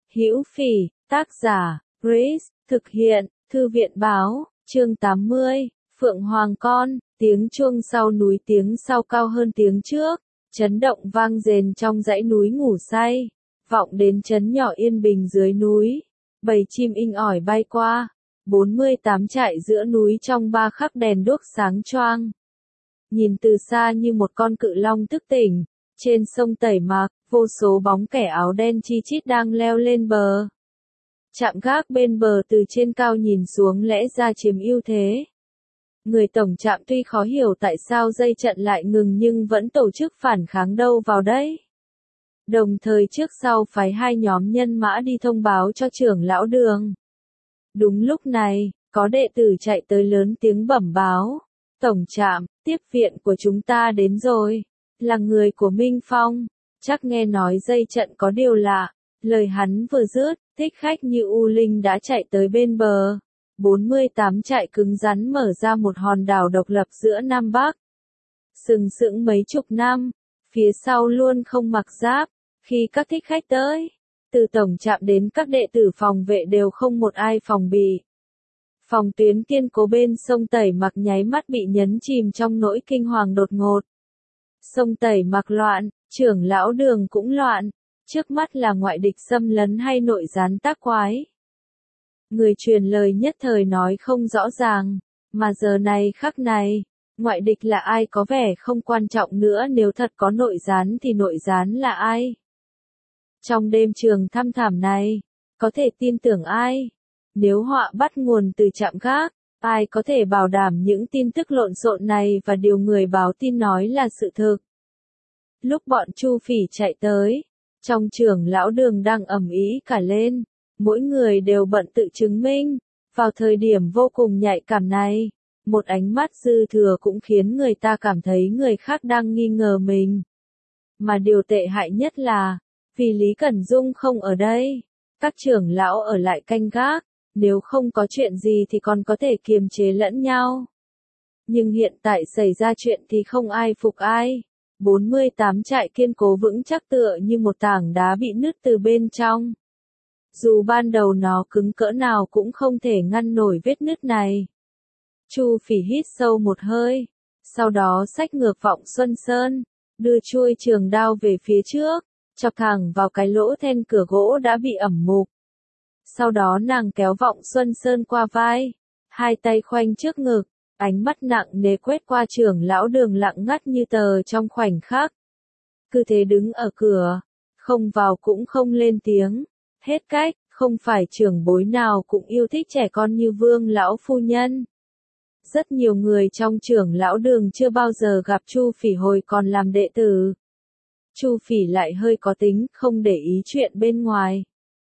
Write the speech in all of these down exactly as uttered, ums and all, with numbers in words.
Hữu Phỉ, tác giả, Grace, thực hiện, Thư viện báo, chương tám mươi, Phượng Hoàng Con, tiếng chuông sau núi tiếng sau cao hơn tiếng trước, chấn động vang rền trong dãy núi ngủ say, vọng đến trấn nhỏ yên bình dưới núi, bầy chim inh ỏi bay qua, bốn mươi tám trại giữa núi trong ba khắc đèn đuốc sáng choang. Nhìn từ xa như một con cự long thức tỉnh, trên sông Tẩy Mạc, vô số bóng kẻ áo đen chi chít đang leo lên bờ. Trạm gác bên bờ từ trên cao nhìn xuống lẽ ra chiếm ưu thế. Người tổng trạm tuy khó hiểu tại sao dây trận lại ngừng nhưng vẫn tổ chức phản kháng đâu vào đấy. Đồng thời trước sau phái hai nhóm nhân mã đi thông báo cho trưởng lão Đường. Đúng lúc này, có đệ tử chạy tới lớn tiếng bẩm báo. Tổng trạm, tiếp viện của chúng ta đến rồi. Là người của Minh Phong. Chắc nghe nói dây trận có điều lạ. Lời hắn vừa dứt, thích khách như U Linh đã chạy tới bên bờ. bốn mươi tám trại cứng rắn mở ra một hòn đảo độc lập giữa Nam Bắc. Sừng sững mấy chục năm, phía sau luôn không mặc giáp. Khi các thích khách tới, từ tổng trạm đến các đệ tử phòng vệ đều không một ai phòng bị. Phòng tuyến kiên cố bên sông Tẩy Mạc nháy mắt bị nhấn chìm trong nỗi kinh hoàng đột ngột. Sông Tẩy Mạc loạn, trưởng lão Đường cũng loạn, trước mắt là ngoại địch xâm lấn hay nội gián tác quái. Người truyền lời nhất thời nói không rõ ràng, mà giờ này khắc này, ngoại địch là ai có vẻ không quan trọng nữa, nếu thật có nội gián thì nội gián là ai? Trong đêm trường thăm thảm này, có thể tin tưởng ai? Nếu họa bắt nguồn từ trạm gác, ai có thể bảo đảm những tin tức lộn xộn này và điều người báo tin nói là sự thực? Lúc bọn Chu Phỉ chạy tới, trong trưởng lão Đường đang ầm ĩ cả lên, mỗi người đều bận tự chứng minh. Vào thời điểm vô cùng nhạy cảm này, một ánh mắt dư thừa cũng khiến người ta cảm thấy người khác đang nghi ngờ mình. Mà điều tệ hại nhất là, vì Lý Cẩn Dung không ở đây, các trưởng lão ở lại canh gác, nếu không có chuyện gì thì còn có thể kiềm chế lẫn nhau. Nhưng hiện tại xảy ra chuyện thì không ai phục ai. bốn mươi tám trại kiên cố vững chắc tựa như một tảng đá bị nứt từ bên trong. Dù ban đầu nó cứng cỡ nào cũng không thể ngăn nổi vết nứt này. Chu Phỉ hít sâu một hơi, sau đó xách ngược Vọng Xuân Sơn, đưa chuôi trường đao về phía trước, chọc thẳng vào cái lỗ then cửa gỗ đã bị ẩm mục. Sau đó nàng kéo Vọng Xuân Sơn qua vai, hai tay khoanh trước ngực, ánh mắt nặng nề quét qua trưởng lão Đường lặng ngắt như tờ trong khoảnh khắc. Cứ thế đứng ở cửa, không vào cũng không lên tiếng, hết cách, không phải trưởng bối nào cũng yêu thích trẻ con như Vương lão phu nhân. Rất nhiều người trong trưởng lão Đường chưa bao giờ gặp Chu Phỉ hồi còn làm đệ tử. Chu Phỉ lại hơi có tính, không để ý chuyện bên ngoài.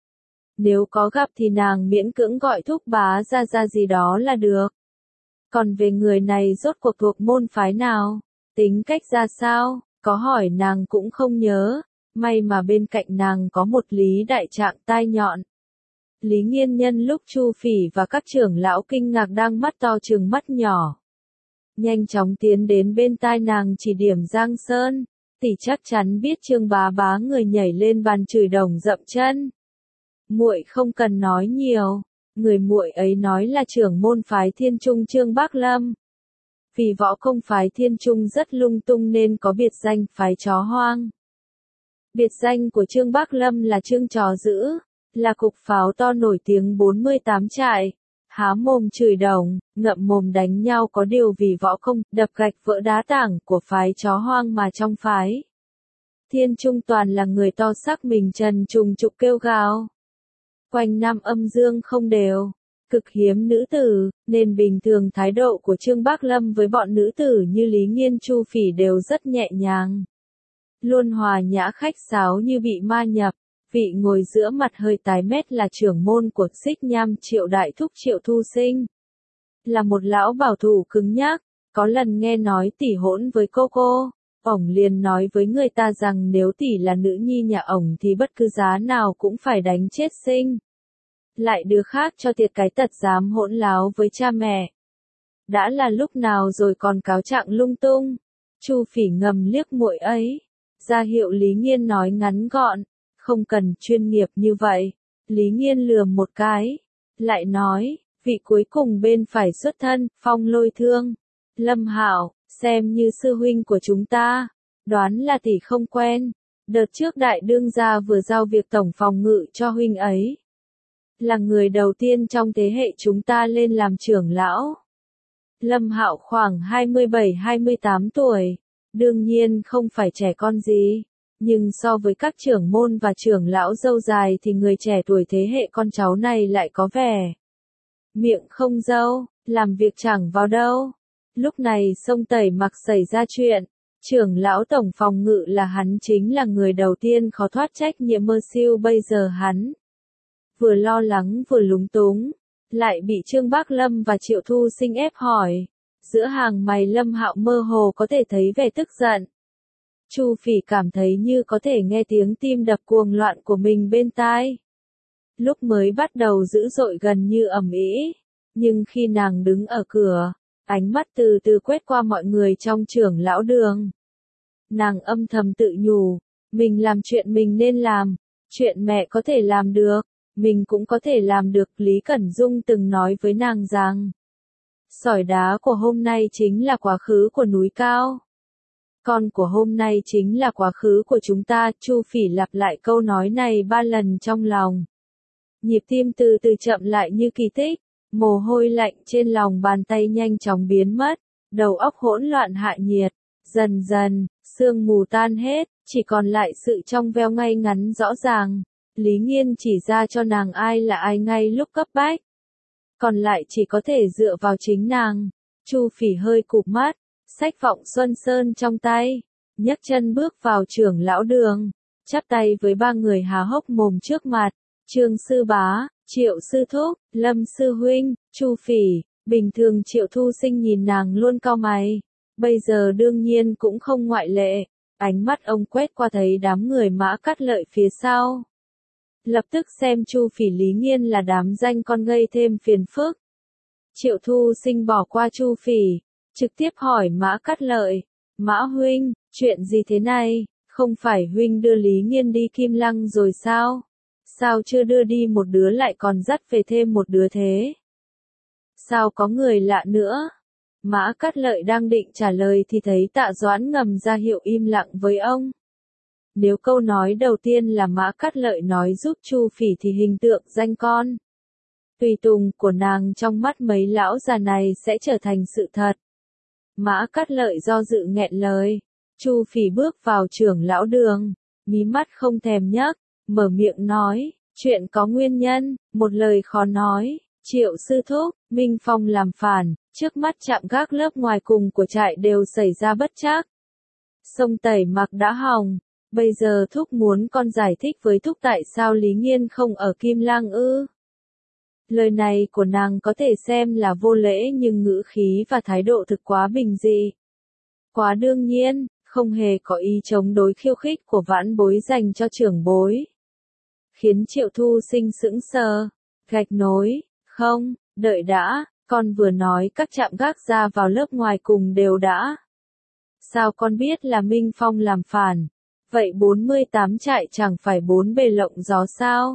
Nếu có gặp thì nàng miễn cưỡng gọi thúc bá ra ra gì đó là được. Còn về người này rốt cuộc thuộc môn phái nào, tính cách ra sao, có hỏi nàng cũng không nhớ, may mà bên cạnh nàng có một Lý đại trạng tai nhọn. Lý Nghiên Nhân lúc Chu Phỉ và các trưởng lão kinh ngạc đang mắt to trừng mắt nhỏ. Nhanh chóng tiến đến bên tai nàng chỉ điểm Giang Sơn, tỷ chắc chắn biết Trương bá bá người nhảy lên bàn chửi đồng dậm chân. Muội không cần nói nhiều, người muội ấy nói là trưởng môn phái Thiên Trung Trương Bác Lâm. Vì võ công phái Thiên Trung rất lung tung nên có biệt danh phái chó hoang. Biệt danh của Trương Bác Lâm là Trương Chó Dữ, là cục pháo to nổi tiếng bốn mươi tám trại, há mồm chửi đồng, ngậm mồm đánh nhau, có điều vì võ công, đập gạch vỡ đá tảng của phái chó hoang mà trong phái Thiên Trung toàn là người to xác mình trần trùng trục kêu gào. Quanh năm âm dương không đều, cực hiếm nữ tử, nên bình thường thái độ của Trương Bác Lâm với bọn nữ tử như Lý Nghiên Chu Phỉ đều rất nhẹ nhàng. Luôn hòa nhã khách sáo như bị ma nhập, vị ngồi giữa mặt hơi tái mét là trưởng môn của Xích Nham Triệu Đại Thúc Triệu Thu Sinh. Là một lão bảo thủ cứng nhắc, có lần nghe nói tỷ hỗn với cô cô, ổng liền nói với người ta rằng nếu tỷ là nữ nhi nhà ổng thì bất cứ giá nào cũng phải đánh chết sinh. Lại đứa khác cho tiệt cái tật dám hỗn láo với cha mẹ. Đã là lúc nào rồi còn cáo trạng lung tung. Chu Phỉ ngầm liếc muội ấy, ra hiệu Lý Nghiên nói ngắn gọn, không cần chuyên nghiệp như vậy, Lý Nghiên lườm một cái, lại nói, vị cuối cùng bên phải xuất thân, Phong Lôi Thương. Lâm Hạo, xem như sư huynh của chúng ta, đoán là tỷ không quen. Đợt trước đại đương gia vừa giao việc tổng phòng ngự cho huynh ấy. Là người đầu tiên trong thế hệ chúng ta lên làm trưởng lão. Lâm Hạo khoảng hai mươi bảy hai mươi tám tuổi, đương nhiên không phải trẻ con gì, nhưng so với các trưởng môn và trưởng lão râu dài thì người trẻ tuổi thế hệ con cháu này lại có vẻ miệng không râu, làm việc chẳng vào đâu. Lúc này Sông Tẩy Mặc xảy ra chuyện, trưởng lão tổng phòng ngự là hắn chính là người đầu tiên khó thoát trách nhiệm mơ siêu. Bây giờ hắn vừa lo lắng vừa lúng túng, lại bị Trương Bác Lâm và Triệu Thu Sinh ép hỏi. Giữa hàng mày Lâm Hạo mơ hồ có thể thấy vẻ tức giận. Chu Phỉ cảm thấy như có thể nghe tiếng tim đập cuồng loạn của mình bên tai. Lúc mới bắt đầu dữ dội gần như ầm ĩ, nhưng khi nàng đứng ở cửa, ánh mắt từ từ quét qua mọi người trong trưởng lão đường. Nàng âm thầm tự nhủ, mình làm chuyện mình nên làm, chuyện mẹ có thể làm được, mình cũng có thể làm được. Lý Cẩn Dung từng nói với nàng rằng, sỏi đá của hôm nay chính là quá khứ của núi cao. Con của hôm nay chính là quá khứ của chúng ta. Chu Phỉ lặp lại câu nói này ba lần trong lòng. Nhịp tim từ từ chậm lại như kỳ tích, mồ hôi lạnh trên lòng bàn tay nhanh chóng biến mất, đầu óc hỗn loạn hạ nhiệt. Dần dần, sương mù tan hết, chỉ còn lại sự trong veo ngay ngắn rõ ràng. Lý Nghiên chỉ ra cho nàng ai là ai ngay lúc cấp bách. Còn lại chỉ có thể dựa vào chính nàng. Chu Phỉ hơi cụp mắt, xách vọng Xuân Sơn trong tay, nhấc chân bước vào trưởng lão đường, chắp tay với ba người há hốc mồm trước mặt. Trương sư bá, Triệu sư thúc, Lâm sư huynh, Chu Phỉ. Bình thường Triệu Thu Sinh nhìn nàng luôn cau mày, bây giờ đương nhiên cũng không ngoại lệ. Ánh mắt ông quét qua thấy đám người Mã Cát Lợi phía sau, lập tức xem Chu Phỉ Lý Nghiên là đám danh con gây thêm phiền phức. Triệu Thu Sinh bỏ qua Chu Phỉ, trực tiếp hỏi Mã Cát Lợi, Mã huynh, chuyện gì thế này, không phải huynh đưa Lý Nghiên đi Kim Lăng rồi sao? Sao chưa đưa đi một đứa lại còn dắt về thêm một đứa thế? Sao có người lạ nữa? Mã Cát Lợi đang định trả lời thì thấy Tạ Doãn ngầm ra hiệu im lặng với ông. Nếu câu nói đầu tiên là Mã Cát Lợi nói giúp Chu Phỉ thì hình tượng danh con tùy tùng của nàng trong mắt mấy lão già này sẽ trở thành sự thật. Mã Cát Lợi do dự nghẹn lời. Chu Phỉ bước vào trưởng lão đường, mí mắt không thèm nhấc, mở miệng nói, chuyện có nguyên nhân, một lời khó nói. Triệu sư thúc, Minh Phong làm phản, trước mắt trạm gác lớp ngoài cùng của trại đều xảy ra bất trắc. Sông Tẩy Mặc đã hỏng, bây giờ thúc muốn con giải thích với thúc tại sao Lý Nghiên không ở Kim Lăng ư? Lời này của nàng có thể xem là vô lễ nhưng ngữ khí và thái độ thực quá bình dị, quá đương nhiên, không hề có ý chống đối khiêu khích của vãn bối dành cho trưởng bối. Khiến Triệu Thu Sinh sững sờ, gạch nối, không, đợi đã, con vừa nói các trạm gác ra vào lớp ngoài cùng đều đã. Sao con biết là Minh Phong làm phản? Vậy bốn mươi tám trại chẳng phải bốn bề lộng gió sao?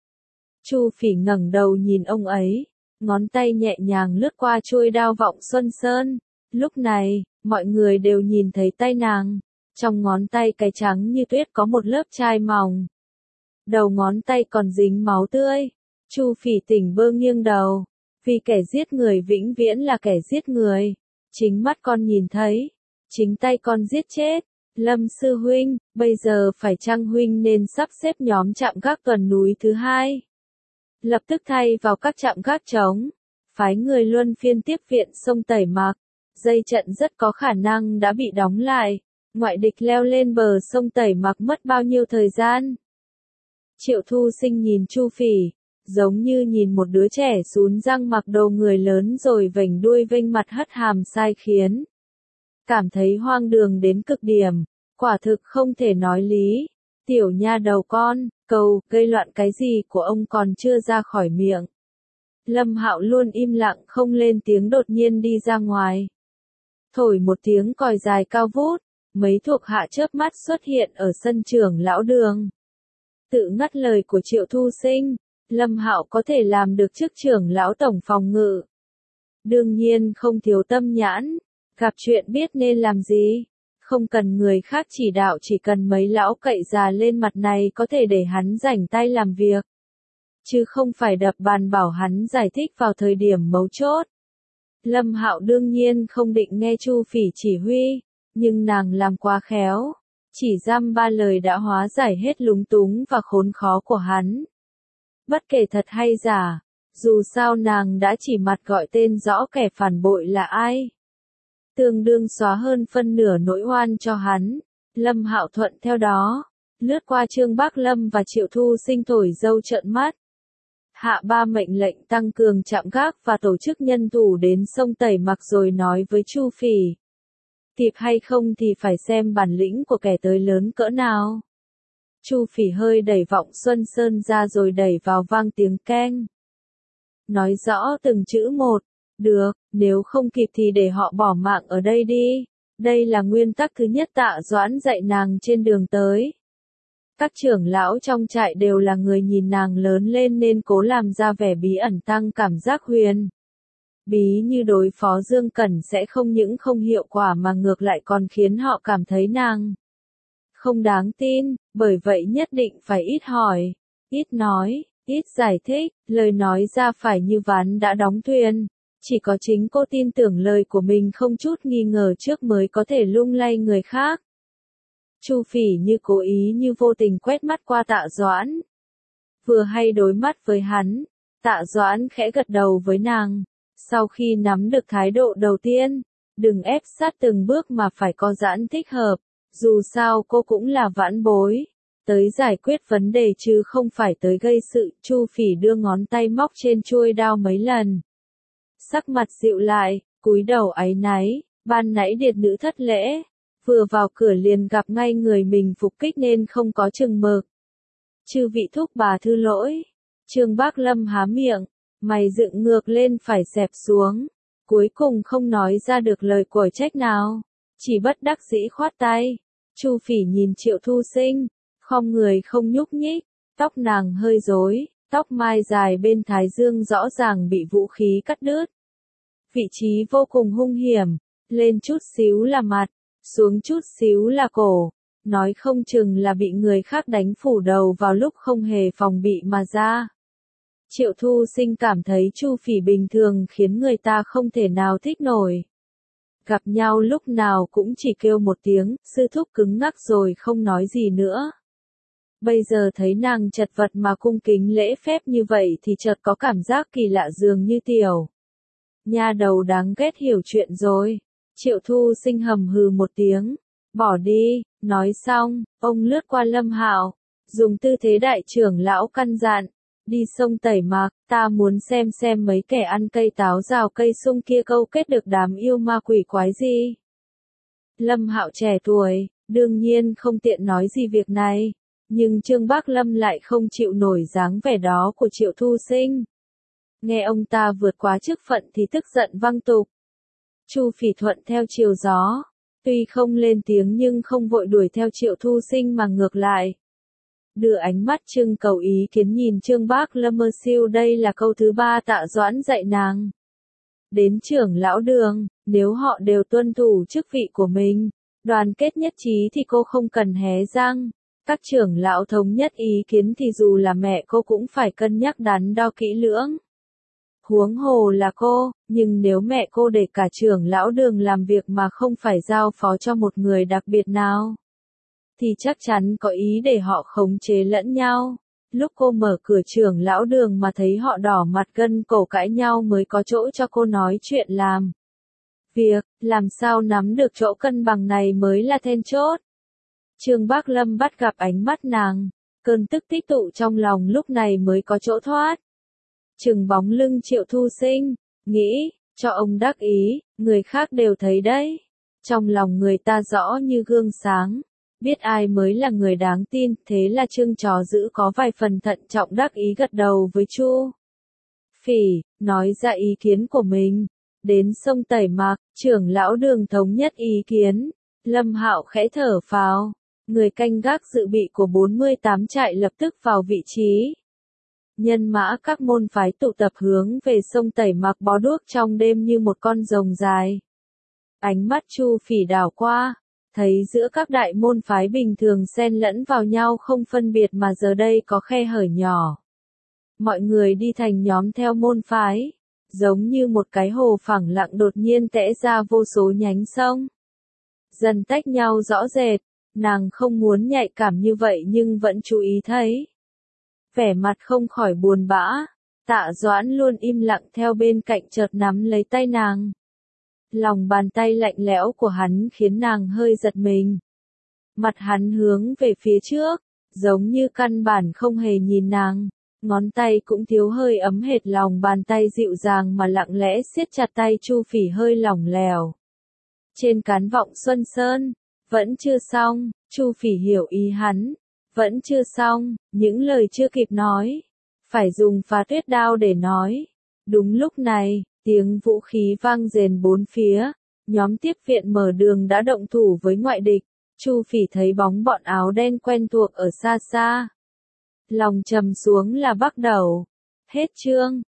Chu Phỉ ngẩng đầu nhìn ông ấy, ngón tay nhẹ nhàng lướt qua chuôi đao vọng Xuân Sơn. Lúc này, mọi người đều nhìn thấy tay nàng, trong ngón tay cái trắng như tuyết có một lớp chai mỏng. Đầu ngón tay còn dính máu tươi. Chu Phỉ tỉnh bơ nghiêng đầu, vì kẻ giết người vĩnh viễn là kẻ giết người. Chính mắt con nhìn thấy, chính tay con giết chết. Lâm sư huynh, bây giờ phải chăng huynh nên sắp xếp nhóm trạm gác tuần núi thứ hai? Lập tức thay vào các trạm gác trống, phái người luân phiên tiếp viện sông Tẩy Mặc. Dây trận rất có khả năng đã bị đóng lại. Ngoại địch leo lên bờ sông Tẩy Mặc mất bao nhiêu thời gian? Triệu Thu Sinh nhìn Chu Phỉ, giống như nhìn một đứa trẻ sún răng mặc đồ người lớn rồi vểnh đuôi vênh mặt hất hàm sai khiến. Cảm thấy hoang đường đến cực điểm, quả thực không thể nói lý. Tiểu nha đầu con, cầu, gây loạn cái gì của ông còn chưa ra khỏi miệng. Lâm Hạo luôn im lặng không lên tiếng đột nhiên đi ra ngoài. Thổi một tiếng còi dài cao vút, mấy thuộc hạ chớp mắt xuất hiện ở sân trưởng lão đường. Tự ngắt lời của Triệu Thu Sinh, Lâm Hạo có thể làm được chức trưởng lão tổng phòng ngự. Đương nhiên không thiếu tâm nhãn, gặp chuyện biết nên làm gì. Không cần người khác chỉ đạo, chỉ cần mấy lão cậy già lên mặt này có thể để hắn rảnh tay làm việc. Chứ không phải đập bàn bảo hắn giải thích vào thời điểm mấu chốt. Lâm Hạo đương nhiên không định nghe Chu Phỉ chỉ huy, nhưng nàng làm quá khéo. Chỉ dăm ba lời đã hóa giải hết lúng túng và khốn khó của hắn. Bất kể thật hay giả, dù sao nàng đã chỉ mặt gọi tên rõ kẻ phản bội là ai. Tương đương xóa hơn phân nửa nỗi oan cho hắn. Lâm Hạo thuận theo đó, lướt qua Trương Bác Lâm và Triệu Thu Sinh thổi dâu trợn mắt. Hạ ba mệnh lệnh tăng cường trạm gác và tổ chức nhân thủ đến sông Tẩy Mặc rồi nói với Chu Phỉ. Kịp hay không thì phải xem bản lĩnh của kẻ tới lớn cỡ nào. Chu Phỉ hơi đẩy Vọng Xuân Sơn ra rồi đẩy vào vang tiếng keng. Nói rõ từng chữ một. Được, nếu không kịp thì để họ bỏ mạng ở đây đi. Đây là nguyên tắc thứ nhất Tạ Doãn dạy nàng trên đường tới. Các trưởng lão trong trại đều là người nhìn nàng lớn lên nên cố làm ra vẻ bí ẩn tăng cảm giác huyền bí như đối phó Dương Cẩn sẽ không những không hiệu quả mà ngược lại còn khiến họ cảm thấy nàng không đáng tin, bởi vậy nhất định phải ít hỏi, ít nói, ít giải thích, lời nói ra phải như ván đã đóng thuyền. Chỉ có chính cô tin tưởng lời của mình không chút nghi ngờ trước mới có thể lung lay người khác. Chu Phỉ như cố ý như vô tình quét mắt qua Tạ Doãn. Vừa hay đối mắt với hắn, Tạ Doãn khẽ gật đầu với nàng. Sau khi nắm được thái độ đầu tiên, đừng ép sát từng bước mà phải có giãn thích hợp. Dù sao cô cũng là vãn bối. Tới giải quyết vấn đề chứ không phải tới gây sự. Chu Phỉ đưa ngón tay móc trên chuôi đao mấy lần. Sắc mặt dịu lại, cúi đầu áy náy, ban nãy điệt nữ thất lễ. Vừa vào cửa liền gặp ngay người mình phục kích nên không có chừng mực. Chư vị thúc bà thư lỗi. Trương Bác Lâm há miệng, mày dựng ngược lên phải xẹp xuống. Cuối cùng không nói ra được lời quở trách nào. Chỉ bất đắc dĩ khoát tay. Chu Phỉ nhìn Triệu Thu Sinh, khom người không nhúc nhích, tóc nàng hơi rối, tóc mai dài bên thái dương rõ ràng bị vũ khí cắt đứt. Vị trí vô cùng hung hiểm, lên chút xíu là mặt, xuống chút xíu là cổ, nói không chừng là bị người khác đánh phủ đầu vào lúc không hề phòng bị mà ra. Triệu Thu Sinh cảm thấy Chu Phỉ bình thường khiến người ta không thể nào thích nổi. Gặp nhau lúc nào cũng chỉ kêu một tiếng, sư thúc cứng ngắc rồi không nói gì nữa. Bây giờ thấy nàng chật vật mà cung kính lễ phép như vậy thì chợt có cảm giác kỳ lạ dường như tiểu. Nha đầu đáng ghét hiểu chuyện rồi. Triệu Thu Sinh hầm hừ một tiếng. Bỏ đi, nói xong, ông lướt qua Lâm Hạo, dùng tư thế đại trưởng lão căn dặn. Đi sông Tẩy Mạc, ta muốn xem xem mấy kẻ ăn cây táo rào cây sung kia câu kết được đám yêu ma quỷ quái gì. Lâm Hạo trẻ tuổi, đương nhiên không tiện nói gì việc này, nhưng Trương Bác Lâm lại không chịu nổi dáng vẻ đó của Triệu Thu Sinh. Nghe ông ta vượt quá chức phận thì tức giận văng tục. Chu Phỉ thuận theo chiều gió, tuy không lên tiếng nhưng không vội đuổi theo Triệu Thu Sinh mà ngược lại. Đưa ánh mắt trưng cầu ý kiến nhìn Trương Bác Lâm mơ siêu, đây là câu thứ ba Tạ Doãn dạy nàng. Đến trưởng lão đường, nếu họ đều tuân thủ chức vị của mình, đoàn kết nhất trí thì cô không cần hé răng. Các trưởng lão thống nhất ý kiến thì dù là mẹ cô cũng phải cân nhắc đắn đo kỹ lưỡng. Huống hồ là cô, nhưng nếu mẹ cô để cả trưởng lão đường làm việc mà không phải giao phó cho một người đặc biệt nào, thì chắc chắn có ý để họ khống chế lẫn nhau. Lúc cô mở cửa trưởng lão đường mà thấy họ đỏ mặt gân cổ cãi nhau mới có chỗ cho cô nói chuyện làm. Việc, làm sao nắm được chỗ cân bằng này mới là then chốt. Trương Bác Lâm bắt gặp ánh mắt nàng, cơn tức tích tụ trong lòng lúc này mới có chỗ thoát. Chừng bóng lưng Triệu Thu Sinh, nghĩ, cho ông đắc ý, người khác đều thấy đấy. Trong lòng người ta rõ như gương sáng. Biết ai mới là người đáng tin, thế là Trương Chó Dữ có vài phần thận trọng đắc ý gật đầu với Chu Phỉ, nói ra ý kiến của mình. Đến sông Tẩy Mạc, trưởng lão đường thống nhất ý kiến. Lâm Hạo khẽ thở phào, người canh gác dự bị của bốn mươi tám trại lập tức vào vị trí. Nhân mã các môn phái tụ tập hướng về sông Tẩy Mặc bó đuốc trong đêm như một con rồng dài. Ánh mắt Chu Phỉ đảo qua, thấy giữa các đại môn phái bình thường xen lẫn vào nhau không phân biệt mà giờ đây có khe hở nhỏ. Mọi người đi thành nhóm theo môn phái, giống như một cái hồ phẳng lặng đột nhiên tẽ ra vô số nhánh sông. Dần tách nhau rõ rệt, nàng không muốn nhạy cảm như vậy nhưng vẫn chú ý thấy. Vẻ mặt không khỏi buồn bã, Tạ Doãn luôn im lặng theo bên cạnh chợt nắm lấy tay nàng. Lòng bàn tay lạnh lẽo của hắn khiến nàng hơi giật mình. Mặt hắn hướng về phía trước, giống như căn bản không hề nhìn nàng. Ngón tay cũng thiếu hơi ấm hệt lòng bàn tay dịu dàng mà lặng lẽ siết chặt tay Chu Phỉ hơi lỏng lẻo. Trên cán vọng Xuân Sơn, vẫn chưa xong, Chu Phỉ hiểu ý hắn. Vẫn chưa xong, những lời chưa kịp nói. Phải dùng phá tuyết đao để nói. Đúng lúc này, tiếng vũ khí vang rền bốn phía. Nhóm tiếp viện mở đường đã động thủ với ngoại địch. Chu Phỉ thấy bóng bọn áo đen quen thuộc ở xa xa. Lòng trầm xuống là bắt đầu. Hết chương.